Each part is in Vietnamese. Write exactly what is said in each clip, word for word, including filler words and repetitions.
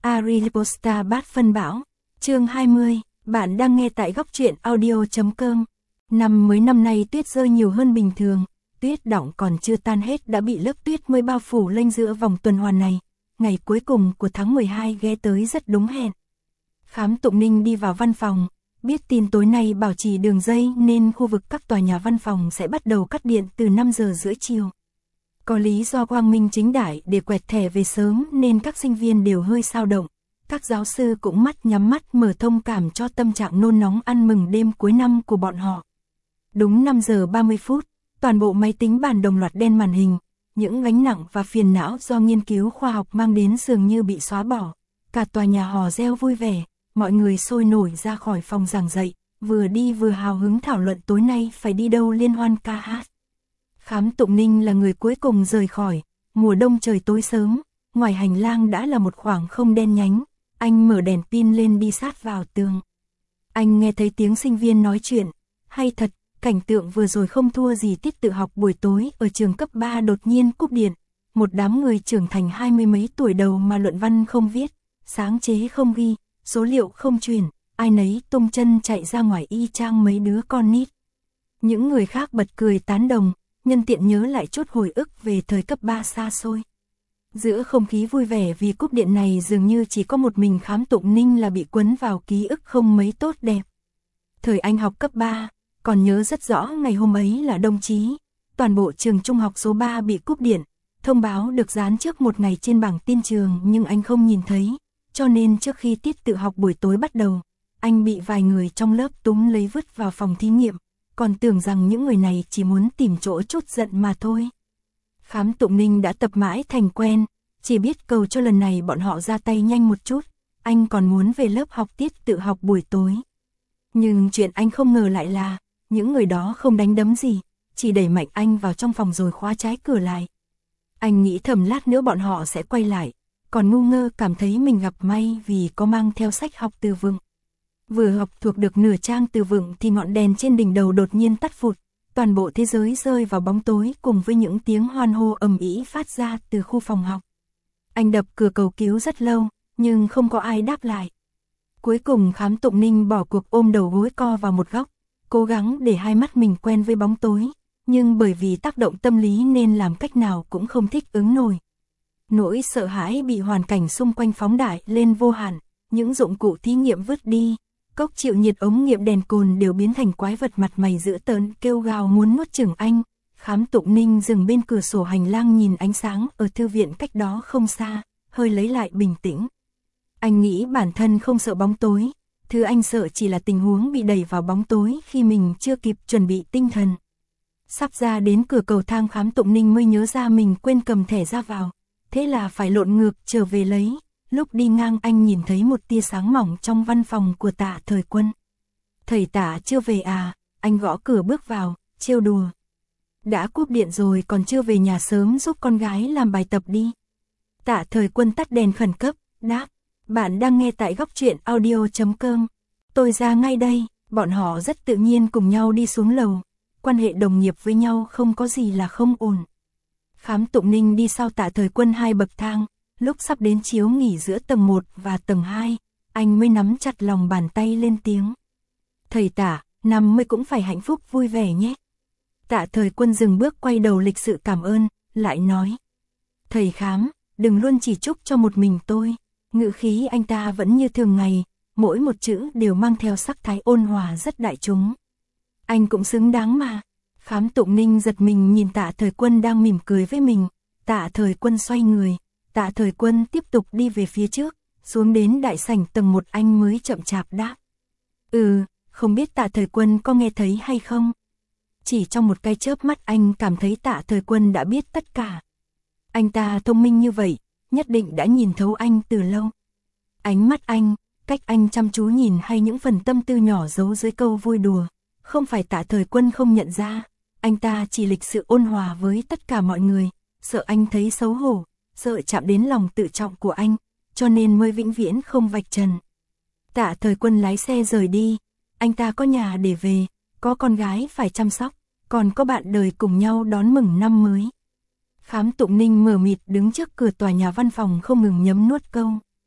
Ariposta bát phân bão. Chương hai mươi, bạn đang nghe tại góc truyện audio chấm com. Năm mới năm nay tuyết rơi nhiều hơn bình thường, tuyết đọng còn chưa tan hết đã bị lớp tuyết mới bao phủ lên giữa vòng tuần hoàn này. Ngày cuối cùng của tháng mười hai ghé tới rất đúng hẹn. Khám Tụng Ninh đi vào văn phòng, biết tin tối nay bảo trì đường dây nên khu vực các tòa nhà văn phòng sẽ bắt đầu cắt điện từ năm giờ rưỡi chiều. Có lý do quang minh chính đại để quẹt thẻ về sớm nên các sinh viên đều hơi xao động. Các giáo sư cũng mắt nhắm mắt mở thông cảm cho tâm trạng nôn nóng ăn mừng đêm cuối năm của bọn họ. Đúng năm giờ ba mươi phút, toàn bộ máy tính bàn đồng loạt đen màn hình, những gánh nặng và phiền não do nghiên cứu khoa học mang đến dường như bị xóa bỏ. Cả tòa nhà hò reo vui vẻ, mọi người sôi nổi ra khỏi phòng giảng dạy, vừa đi vừa hào hứng thảo luận tối nay phải đi đâu liên hoan ca hát. Khám Tụng Ninh là người cuối cùng rời khỏi, mùa đông trời tối sớm, ngoài hành lang đã là một khoảng không đen nhánh, anh mở đèn pin lên đi sát vào tường. Anh nghe thấy tiếng sinh viên nói chuyện, hay thật, cảnh tượng vừa rồi không thua gì tiết tự học buổi tối ở trường cấp ba đột nhiên cúp điện, một đám người trưởng thành hai mươi mấy tuổi đầu mà luận văn không viết, sáng chế không ghi, số liệu không truyền, ai nấy tung chân chạy ra ngoài y chang mấy đứa con nít. Những người khác bật cười tán đồng, nhân tiện nhớ lại chút hồi ức về thời cấp ba xa xôi. Giữa không khí vui vẻ vì cúp điện này dường như chỉ có một mình Khám Tụng Ninh là bị quấn vào ký ức không mấy tốt đẹp. Thời anh học cấp ba, còn nhớ rất rõ ngày hôm ấy là đông chí, toàn bộ trường trung học số ba bị cúp điện, thông báo được dán trước một ngày trên bảng tin trường nhưng anh không nhìn thấy, cho nên trước khi tiết tự học buổi tối bắt đầu, anh bị vài người trong lớp túm lấy vứt vào phòng thí nghiệm, còn tưởng rằng những người này chỉ muốn tìm chỗ trút giận mà thôi. Khám Tụng Ninh đã tập mãi thành quen, chỉ biết cầu cho lần này bọn họ ra tay nhanh một chút, anh còn muốn về lớp học tiết tự học buổi tối. Nhưng chuyện anh không ngờ lại là, những người đó không đánh đấm gì, chỉ đẩy mạnh anh vào trong phòng rồi khóa trái cửa lại. Anh nghĩ thầm lát nữa bọn họ sẽ quay lại, còn ngu ngơ cảm thấy mình gặp may vì có mang theo sách học từ vựng. Vừa học thuộc được nửa trang từ vựng thì ngọn đèn trên đỉnh đầu đột nhiên tắt phụt, toàn bộ thế giới rơi vào bóng tối cùng với những tiếng hoan hô ầm ĩ phát ra từ khu phòng học. Anh đập cửa cầu cứu rất lâu, nhưng không có ai đáp lại. Cuối cùng Khám Tụng Ninh bỏ cuộc ôm đầu gối co vào một góc, cố gắng để hai mắt mình quen với bóng tối, nhưng bởi vì tác động tâm lý nên làm cách nào cũng không thích ứng nổi. Nỗi sợ hãi bị hoàn cảnh xung quanh phóng đại lên vô hạn, những dụng cụ thí nghiệm vứt đi, cốc chịu nhiệt ống nghiệm đèn cồn đều biến thành quái vật mặt mày dữ tợn kêu gào muốn nuốt chửng anh. Khám Tụng Ninh dừng bên cửa sổ hành lang nhìn ánh sáng ở thư viện cách đó không xa, hơi lấy lại bình tĩnh. Anh nghĩ bản thân không sợ bóng tối, thứ anh sợ chỉ là tình huống bị đẩy vào bóng tối khi mình chưa kịp chuẩn bị tinh thần. Sắp ra đến cửa cầu thang Khám Tụng Ninh mới nhớ ra mình quên cầm thẻ ra vào, thế là phải lộn ngược trở về lấy. Lúc đi ngang anh nhìn thấy một tia sáng mỏng trong văn phòng của Tạ Thời Quân. Thầy Tạ chưa về à? Anh gõ cửa bước vào, trêu đùa. Đã cúp điện rồi còn chưa về nhà sớm giúp con gái làm bài tập đi. Tạ Thời Quân tắt đèn khẩn cấp, đáp. Bạn đang nghe tại góc truyện audio chấm com. Tôi ra ngay đây. Bọn họ rất tự nhiên cùng nhau đi xuống lầu. Quan hệ đồng nghiệp với nhau không có gì là không ổn. Khám Tụng Ninh đi sau Tạ Thời Quân hai bậc thang. Lúc sắp đến chiếu nghỉ giữa tầng một và tầng hai, anh mới nắm chặt lòng bàn tay lên tiếng. Thầy Tạ, năm mới cũng phải hạnh phúc vui vẻ nhé. Tạ Thời Quân dừng bước quay đầu lịch sự cảm ơn, lại nói. Thầy Khám, đừng luôn chỉ chúc cho một mình tôi. Ngữ khí anh ta vẫn như thường ngày, mỗi một chữ đều mang theo sắc thái ôn hòa rất đại chúng. Anh cũng xứng đáng mà. Khám Tụng Ninh giật mình nhìn Tạ Thời Quân đang mỉm cười với mình. Tạ Thời Quân xoay người. Tạ Thời Quân tiếp tục đi về phía trước, xuống đến đại sảnh tầng một anh mới chậm chạp đáp. Ừ, không biết Tạ Thời Quân có nghe thấy hay không? Chỉ trong một cái chớp mắt anh cảm thấy Tạ Thời Quân đã biết tất cả. Anh ta thông minh như vậy, nhất định đã nhìn thấu anh từ lâu. Ánh mắt anh, cách anh chăm chú nhìn hay những phần tâm tư nhỏ giấu dưới câu vui đùa, không phải Tạ Thời Quân không nhận ra, anh ta chỉ lịch sự ôn hòa với tất cả mọi người, sợ anh thấy xấu hổ. Sợ chạm đến lòng tự trọng của anh, cho nên mới vĩnh viễn không vạch trần. Tạ Thời Quân lái xe rời đi, anh ta có nhà để về, có con gái phải chăm sóc, còn có bạn đời cùng nhau đón mừng năm mới. Khám Tụng Ninh mờ mịt đứng trước cửa tòa nhà văn phòng không ngừng nhấm nuốt câu.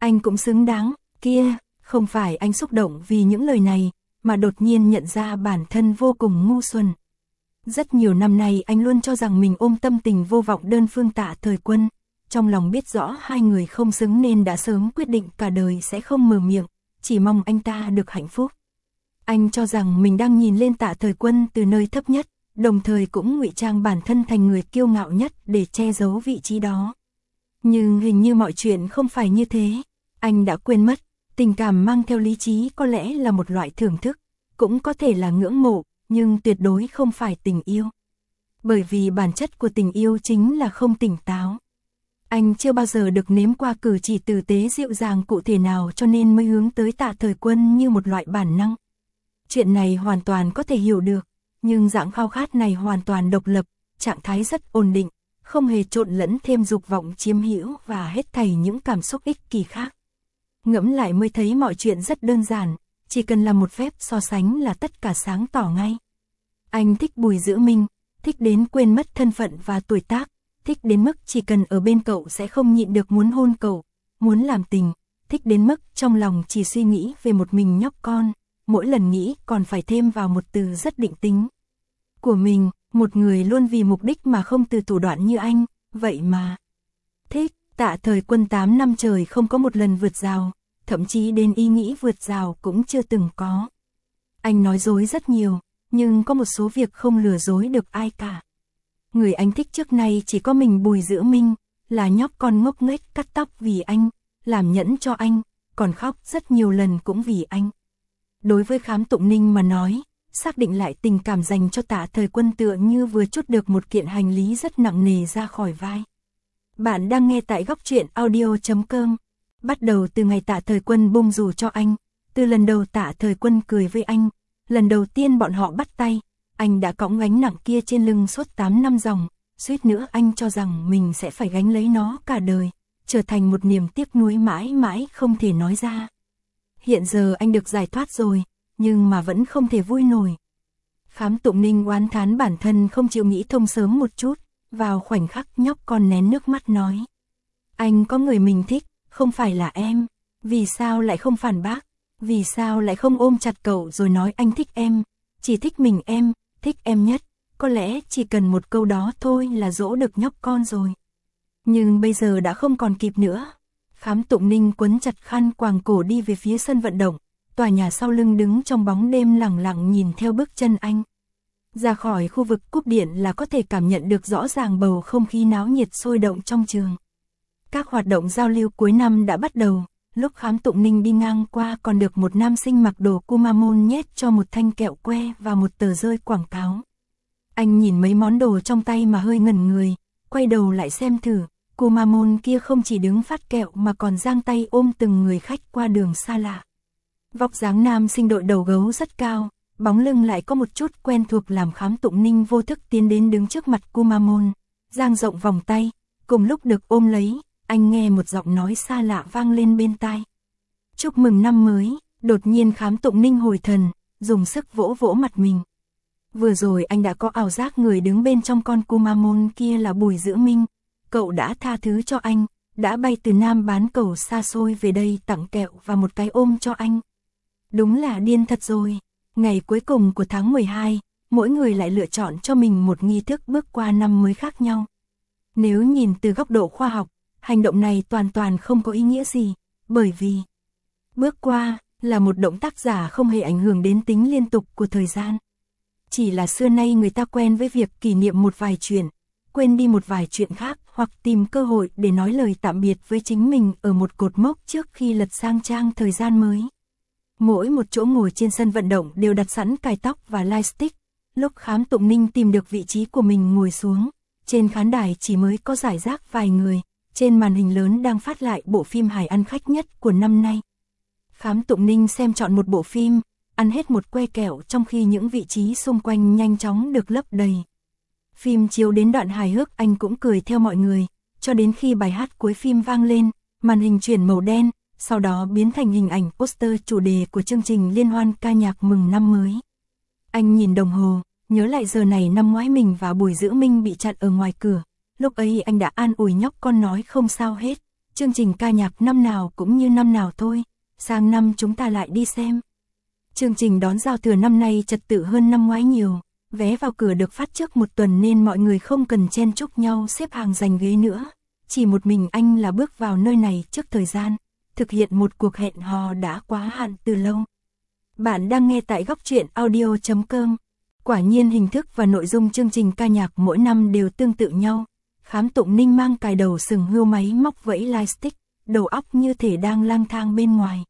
Anh cũng xứng đáng, kia, không phải anh xúc động vì những lời này, mà đột nhiên nhận ra bản thân vô cùng ngu xuẩn. Rất nhiều năm nay anh luôn cho rằng mình ôm tâm tình vô vọng đơn phương Tạ Thời Quân, trong lòng biết rõ hai người không xứng nên đã sớm quyết định cả đời sẽ không mở miệng, chỉ mong anh ta được hạnh phúc. Anh cho rằng mình đang nhìn lên Tạ Thời Quân từ nơi thấp nhất, đồng thời cũng ngụy trang bản thân thành người kiêu ngạo nhất để che giấu vị trí đó. Nhưng hình như mọi chuyện không phải như thế, anh đã quên mất, tình cảm mang theo lý trí có lẽ là một loại thưởng thức, cũng có thể là ngưỡng mộ, nhưng tuyệt đối không phải tình yêu. Bởi vì bản chất của tình yêu chính là không tỉnh táo. Anh chưa bao giờ được nếm qua cử chỉ tử tế dịu dàng cụ thể nào cho nên mới hướng tới Tạ Thời Quân như một loại bản năng. Chuyện này hoàn toàn có thể hiểu được, nhưng dạng khao khát này hoàn toàn độc lập, trạng thái rất ổn định, không hề trộn lẫn thêm dục vọng chiếm hữu và hết thảy những cảm xúc ích kỷ khác. Ngẫm lại mới thấy mọi chuyện rất đơn giản, chỉ cần làm một phép so sánh là tất cả sáng tỏ ngay. Anh thích Bùi Dữ Minh, thích đến quên mất thân phận và tuổi tác, thích đến mức chỉ cần ở bên cậu sẽ không nhịn được muốn hôn cậu, muốn làm tình, thích đến mức trong lòng chỉ suy nghĩ về một mình nhóc con, mỗi lần nghĩ còn phải thêm vào một từ rất định tính. Của mình, một người luôn vì mục đích mà không từ thủ đoạn như anh, vậy mà. Thích, Tạ Thời Quân tám năm trời không có một lần vượt rào, thậm chí đến ý nghĩ vượt rào cũng chưa từng có. Anh nói dối rất nhiều, nhưng có một số việc không lừa dối được ai cả. Người anh thích trước nay chỉ có mình Bùi Dữ Minh, là nhóc con ngốc nghếch cắt tóc vì anh, làm nhẫn cho anh, còn khóc rất nhiều lần cũng vì anh. Đối với Khám Tụng Ninh mà nói, xác định lại tình cảm dành cho Tạ Thời Quân tựa như vừa trút được một kiện hành lý rất nặng nề ra khỏi vai. Bạn đang nghe tại góc truyện audio chấm com. Bắt đầu từ ngày Tạ Thời Quân bông dù cho anh, từ lần đầu Tạ Thời Quân cười với anh, lần đầu tiên bọn họ bắt tay, anh đã cõng gánh nặng kia trên lưng suốt tám năm dòng, suýt nữa anh cho rằng mình sẽ phải gánh lấy nó cả đời, trở thành một niềm tiếc nuối mãi mãi không thể nói ra. Hiện giờ anh được giải thoát rồi, nhưng mà vẫn không thể vui nổi. Khám Tụng Ninh oán thán bản thân không chịu nghĩ thông sớm một chút, vào khoảnh khắc nhóc con nén nước mắt nói. Anh có người mình thích, không phải là em, vì sao lại không phản bác, vì sao lại không ôm chặt cậu rồi nói anh thích em, chỉ thích mình em, thích em nhất, có lẽ chỉ cần một câu đó thôi là dỗ được nhóc con rồi. Nhưng bây giờ đã không còn kịp nữa. Khám Tụng Ninh quấn chặt khăn quàng cổ đi về phía sân vận động, tòa nhà sau lưng đứng trong bóng đêm lặng lặng nhìn theo bước chân anh. Ra khỏi khu vực cúp điện là có thể cảm nhận được rõ ràng bầu không khí náo nhiệt sôi động trong trường. Các hoạt động giao lưu cuối năm đã bắt đầu, lúc Khám Tụng Ninh đi ngang qua còn được một nam sinh mặc đồ Kumamon nhét cho một thanh kẹo que và một tờ rơi quảng cáo. Anh nhìn mấy món đồ trong tay mà hơi ngẩn người, quay đầu lại xem thử, Kumamon kia không chỉ đứng phát kẹo mà còn giang tay ôm từng người khách qua đường xa lạ. Vóc dáng nam sinh đội đầu gấu rất cao, bóng lưng lại có một chút quen thuộc làm Khám Tụng Ninh vô thức tiến đến đứng trước mặt Kumamon, dang rộng vòng tay, cùng lúc được ôm lấy, anh nghe một giọng nói xa lạ vang lên bên tai. Chúc mừng năm mới, đột nhiên Khám Tụng Ninh hồi thần, dùng sức vỗ vỗ mặt mình. Vừa rồi anh đã có ảo giác người đứng bên trong con Kumamon kia là Bùi Dữ Minh, cậu đã tha thứ cho anh, đã bay từ Nam bán cầu xa xôi về đây tặng kẹo và một cái ôm cho anh. Đúng là điên thật rồi, ngày cuối cùng của tháng mười hai, mỗi người lại lựa chọn cho mình một nghi thức bước qua năm mới khác nhau. Nếu nhìn từ góc độ khoa học, hành động này toàn toàn không có ý nghĩa gì, bởi vì bước qua là một động tác giả không hề ảnh hưởng đến tính liên tục của thời gian. Chỉ là xưa nay người ta quen với việc kỷ niệm một vài chuyện, quên đi một vài chuyện khác hoặc tìm cơ hội để nói lời tạm biệt với chính mình ở một cột mốc trước khi lật sang trang thời gian mới. Mỗi một chỗ ngồi trên sân vận động đều đặt sẵn cài tóc và lightstick. Lúc Khám Tụng Ninh tìm được vị trí của mình ngồi xuống, trên khán đài chỉ mới có rải rác vài người, trên màn hình lớn đang phát lại bộ phim hài ăn khách nhất của năm nay. Khám Tụng Ninh xem chọn một bộ phim, ăn hết một que kẹo trong khi những vị trí xung quanh nhanh chóng được lấp đầy. Phim chiếu đến đoạn hài hước anh cũng cười theo mọi người, cho đến khi bài hát cuối phim vang lên, màn hình chuyển màu đen, sau đó biến thành hình ảnh poster chủ đề của chương trình liên hoan ca nhạc mừng năm mới. Anh nhìn đồng hồ, nhớ lại giờ này năm ngoái mình và Bùi Dữ Minh bị chặn ở ngoài cửa, lúc ấy anh đã an ủi nhóc con nói không sao hết, chương trình ca nhạc năm nào cũng như năm nào thôi, sang năm chúng ta lại đi xem. Chương trình đón giao thừa năm nay trật tự hơn năm ngoái nhiều, vé vào cửa được phát trước một tuần nên mọi người không cần chen chúc nhau xếp hàng giành ghế nữa. Chỉ một mình anh là bước vào nơi này trước thời gian, thực hiện một cuộc hẹn hò đã quá hạn từ lâu. Bạn đang nghe tại góc truyện audio chấm com. Quả nhiên hình thức và nội dung chương trình ca nhạc mỗi năm đều tương tự nhau. Khám Tụng Ninh mang cài đầu sừng hươu máy móc vẫy lightstick, đầu óc như thể đang lang thang bên ngoài.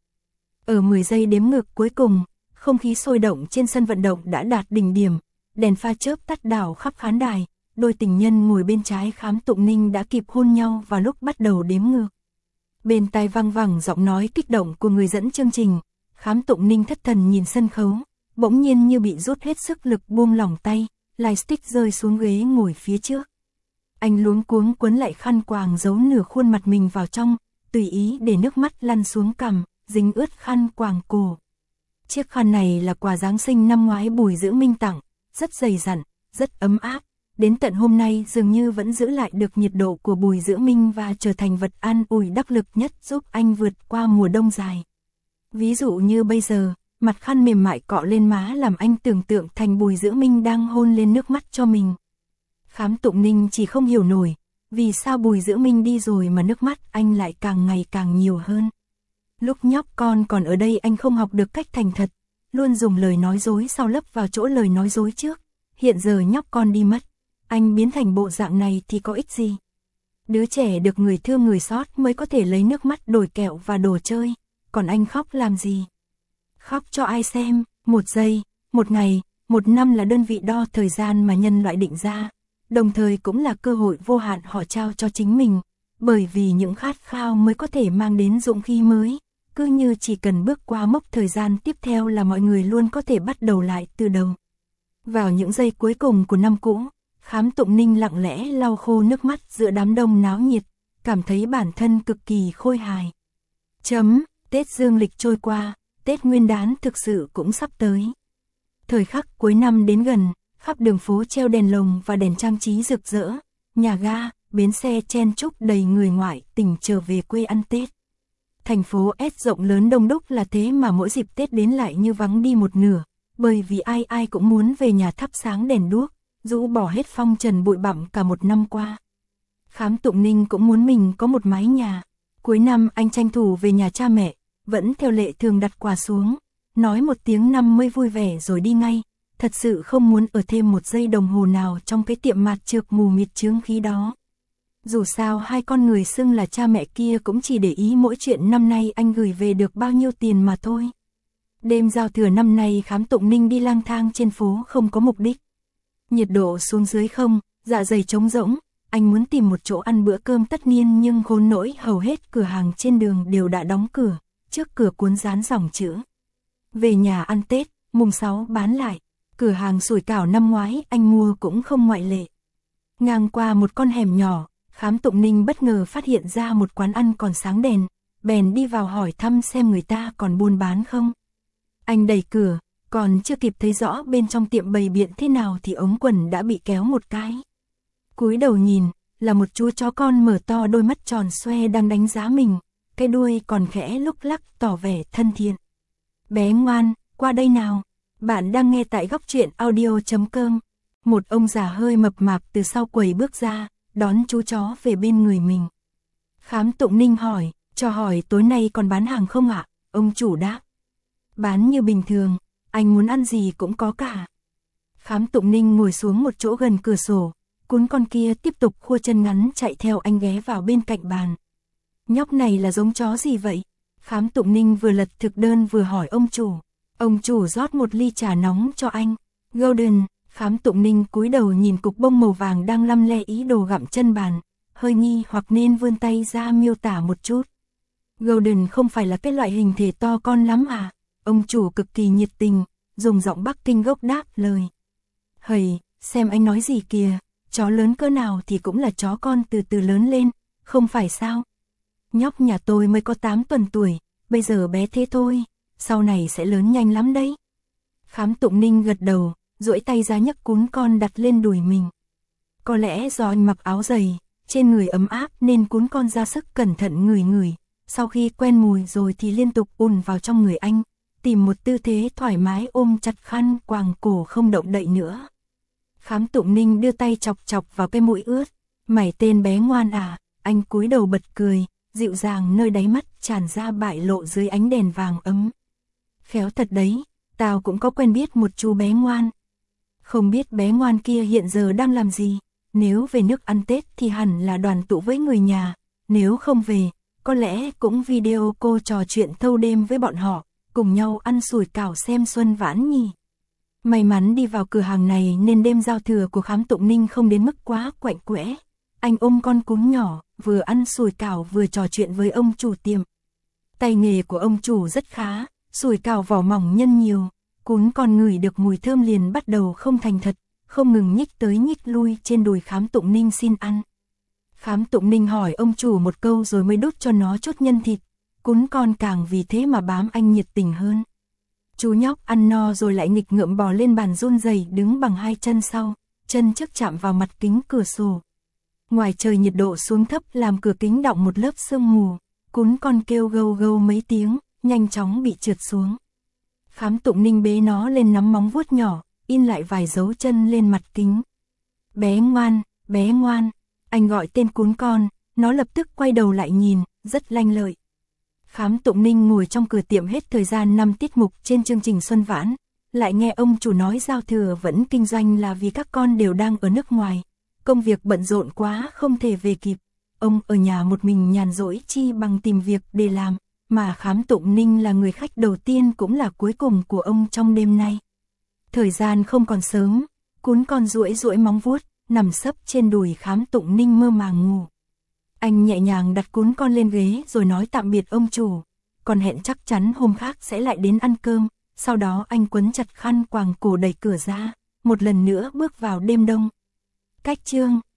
Ở mười giây đếm ngược cuối cùng, không khí sôi động trên sân vận động đã đạt đỉnh điểm, đèn pha chớp tắt đảo khắp khán đài, đôi tình nhân ngồi bên trái Khám Tụng Ninh đã kịp hôn nhau vào lúc bắt đầu đếm ngược. Bên tai vang vẳng giọng nói kích động của người dẫn chương trình, Khám Tụng Ninh thất thần nhìn sân khấu, bỗng nhiên như bị rút hết sức lực buông lỏng tay, lightstick rơi xuống ghế ngồi phía trước. Anh luống cuống quấn lại khăn quàng giấu nửa khuôn mặt mình vào trong, tùy ý để nước mắt lăn xuống cằm, dính ướt khăn quàng cổ. Chiếc khăn này là quà Giáng sinh năm ngoái Bùi Dữ Minh tặng, rất dày dặn, rất ấm áp, đến tận hôm nay dường như vẫn giữ lại được nhiệt độ của Bùi Dữ Minh và trở thành vật an ủi đắc lực nhất giúp anh vượt qua mùa đông dài. Ví dụ như bây giờ, mặt khăn mềm mại cọ lên má làm anh tưởng tượng thành Bùi Dữ Minh đang hôn lên nước mắt cho mình. Khám Tụng Ninh chỉ không hiểu nổi, vì sao Bùi Dữ Minh đi rồi mà nước mắt anh lại càng ngày càng nhiều hơn. Lúc nhóc con còn ở đây anh không học được cách thành thật, luôn dùng lời nói dối sau lấp vào chỗ lời nói dối trước. Hiện giờ nhóc con đi mất, anh biến thành bộ dạng này thì có ích gì? Đứa trẻ được người thương người xót mới có thể lấy nước mắt đổi kẹo và đồ chơi, còn anh khóc làm gì? Khóc cho ai xem? Một giây, một ngày, một năm là đơn vị đo thời gian mà nhân loại định ra, đồng thời cũng là cơ hội vô hạn họ trao cho chính mình, bởi vì những khát khao mới có thể mang đến dũng khí mới. Cứ như chỉ cần bước qua mốc thời gian tiếp theo là mọi người luôn có thể bắt đầu lại từ đầu. Vào những giây cuối cùng của năm cũ, Khám Tụng Ninh lặng lẽ lau khô nước mắt giữa đám đông náo nhiệt, cảm thấy bản thân cực kỳ khôi hài. Chấm, Tết dương lịch trôi qua, Tết Nguyên đán thực sự cũng sắp tới. Thời khắc cuối năm đến gần, khắp đường phố treo đèn lồng và đèn trang trí rực rỡ, nhà ga, bến xe chen chúc đầy người ngoại tỉnh trở về quê ăn Tết. Thành phố S rộng lớn đông đúc là thế mà mỗi dịp Tết đến lại như vắng đi một nửa, bởi vì ai ai cũng muốn về nhà thắp sáng đèn đuốc, rũ bỏ hết phong trần bụi bặm cả một năm qua. Khám Tụng Ninh cũng muốn mình có một mái nhà. Cuối năm anh tranh thủ về nhà cha mẹ, vẫn theo lệ thường đặt quà xuống, nói một tiếng năm mươi vui vẻ rồi đi ngay, thật sự không muốn ở thêm một giây đồng hồ nào trong cái tiệm mạt trược mù mịt chướng khí đó. Dù sao hai con người xưng là cha mẹ kia cũng chỉ để ý mỗi chuyện năm nay anh gửi về được bao nhiêu tiền mà thôi. Đêm giao thừa năm nay Khám Tụng Ninh đi lang thang trên phố không có mục đích. Nhiệt độ xuống dưới không, dạ dày trống rỗng, anh muốn tìm một chỗ ăn bữa cơm tất niên nhưng khốn nỗi hầu hết cửa hàng trên đường đều đã đóng cửa, trước cửa cuốn dán dòng chữ về nhà ăn Tết, mùng sáu bán lại. Cửa hàng sủi cảo năm ngoái anh mua cũng không ngoại lệ. Ngang qua một con hẻm nhỏ, Khám Tụng Ninh bất ngờ phát hiện ra một quán ăn còn sáng đèn, bèn đi vào hỏi thăm xem người ta còn buôn bán không. Anh đẩy cửa, còn chưa kịp thấy rõ bên trong tiệm bày biện thế nào thì ống quần đã bị kéo một cái. Cúi đầu nhìn, là một chú chó con mở to đôi mắt tròn xoe đang đánh giá mình, cái đuôi còn khẽ lúc lắc tỏ vẻ thân thiện. Bé ngoan, qua đây nào. Bạn đang nghe tại góc truyện audio chấm com. Một ông già hơi mập mạp từ sau quầy bước ra, đón chú chó về bên người mình. Khám Tụng Ninh hỏi, cho hỏi tối nay còn bán hàng không ạ? Ông chủ đáp. Bán như bình thường, anh muốn ăn gì cũng có cả. Khám Tụng Ninh ngồi xuống một chỗ gần cửa sổ, cún con kia tiếp tục khua chân ngắn chạy theo anh ghé vào bên cạnh bàn. Nhóc này là giống chó gì vậy? Khám Tụng Ninh vừa lật thực đơn vừa hỏi ông chủ. Ông chủ rót một ly trà nóng cho anh. Golden. Khám Tụng Ninh cúi đầu nhìn cục bông màu vàng đang lăm le ý đồ gặm chân bàn, hơi nghi hoặc nên vươn tay ra miêu tả một chút. Golden không phải là cái loại hình thể to con lắm à? Ông chủ cực kỳ nhiệt tình, dùng giọng Bắc Kinh gốc đáp lời. Hầy, xem anh nói gì kìa, chó lớn cỡ nào thì cũng là chó con từ từ lớn lên, không phải sao? Nhóc nhà tôi mới có tám tuần tuổi, bây giờ bé thế thôi, sau này sẽ lớn nhanh lắm đấy. Khám Tụng Ninh gật đầu, duỗi tay ra nhấc cún con đặt lên đùi mình. Có lẽ do anh mặc áo dày, trên người ấm áp nên cún con ra sức cẩn thận ngửi ngửi, sau khi quen mùi rồi thì liên tục ùn vào trong người anh, tìm một tư thế thoải mái ôm chặt khăn quàng cổ không động đậy nữa. Khám Tụng Ninh đưa tay chọc chọc vào cái mũi ướt, mày tên bé ngoan à, anh cúi đầu bật cười, dịu dàng nơi đáy mắt tràn ra bại lộ dưới ánh đèn vàng ấm. Khéo thật đấy, tao cũng có quen biết một chú bé ngoan. Không biết bé ngoan kia hiện giờ đang làm gì, nếu về nước ăn Tết thì hẳn là đoàn tụ với người nhà, nếu không về, có lẽ cũng video cô trò chuyện thâu đêm với bọn họ, cùng nhau ăn sủi cảo xem xuân vãn nhỉ. May mắn đi vào cửa hàng này nên đêm giao thừa của Khám Tụng Ninh không đến mức quá quạnh quẽ. Anh ôm con cún nhỏ, vừa ăn sủi cảo vừa trò chuyện với ông chủ tiệm. Tay nghề của ông chủ rất khá, sủi cảo vỏ mỏng nhân nhiều, cún còn ngửi được mùi thơm liền bắt đầu không thành thật, không ngừng nhích tới nhích lui trên đùi Khám Tụng Ninh xin ăn. Khám Tụng Ninh hỏi ông chủ một câu rồi mới đút cho nó chút nhân thịt, cún con càng vì thế mà bám anh nhiệt tình hơn. Chú nhóc ăn no rồi lại nghịch ngợm bò lên bàn run rẩy đứng bằng hai chân sau, chân trước chạm vào mặt kính cửa sổ. Ngoài trời nhiệt độ xuống thấp làm cửa kính đọng một lớp sương mù, cún con kêu gâu gâu mấy tiếng, nhanh chóng bị trượt xuống. Khám Tụng Ninh bế nó lên nắm móng vuốt nhỏ, in lại vài dấu chân lên mặt kính. Bé ngoan, bé ngoan, anh gọi tên cún con, nó lập tức quay đầu lại nhìn, rất lanh lợi. Khám Tụng Ninh ngồi trong cửa tiệm hết thời gian năm tiết mục trên chương trình Xuân Vãn, lại nghe ông chủ nói giao thừa vẫn kinh doanh là vì các con đều đang ở nước ngoài, công việc bận rộn quá không thể về kịp. Ông ở nhà một mình nhàn rỗi chi bằng tìm việc để làm, mà Khám Tụng Ninh là người khách đầu tiên cũng là cuối cùng của ông trong đêm nay. Thời gian không còn sớm, cún con duỗi duỗi móng vuốt, nằm sấp trên đùi Khám Tụng Ninh mơ màng ngủ. Anh nhẹ nhàng đặt cún con lên ghế rồi nói tạm biệt ông chủ, còn hẹn chắc chắn hôm khác sẽ lại đến ăn cơm, sau đó anh quấn chặt khăn quàng cổ đẩy cửa ra, một lần nữa bước vào đêm đông. Cách chương